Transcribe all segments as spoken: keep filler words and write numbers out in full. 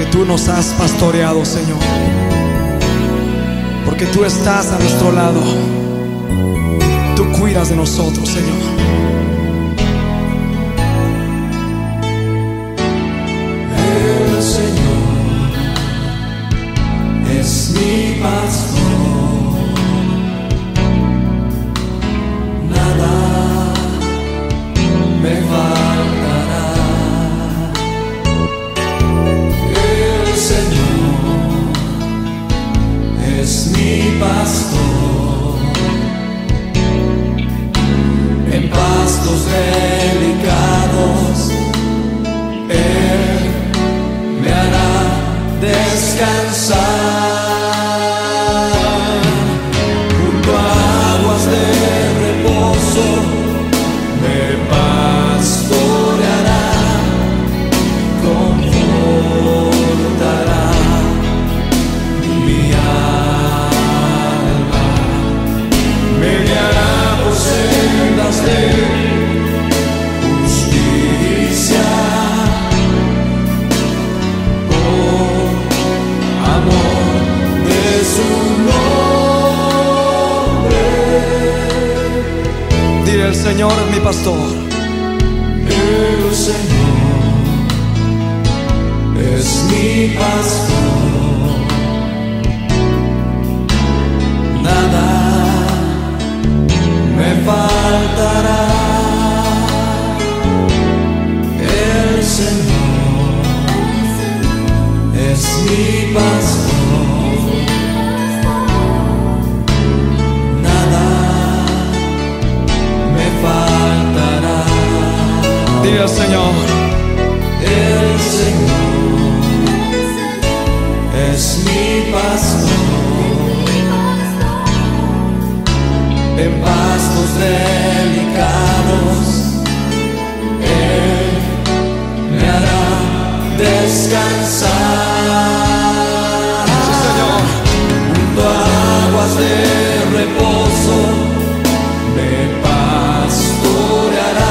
tú nos has pastoreado, Señor, porque tú estás a nuestro lado. Tú cuidas de nosotros, Señor. El Señor es mi pastor, nada me faltará. El Señor es mi pastor, en pastos delicados Él me hará descansar, junto a aguas de reposo me pastoreará, confortará mi alma, me guiará por sendas de el Señor es mi pastor. El Señor es mi pastor, nada me faltará. El Señor es mi pastor, dile al Señor. El Señor es mi pastor, en pastos delicados Él me hará descansar, Sí, Señor. junto a aguas de reposo me pastoreará,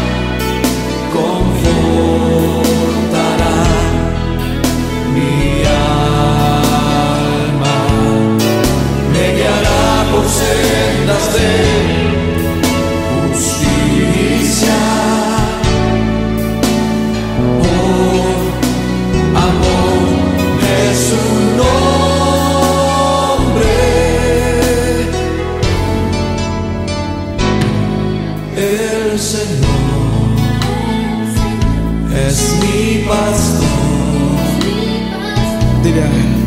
confortará mi alma, me guiará por sendas de justicia, por amor de su nombre. El Señor es mi pastor, Dile a Él.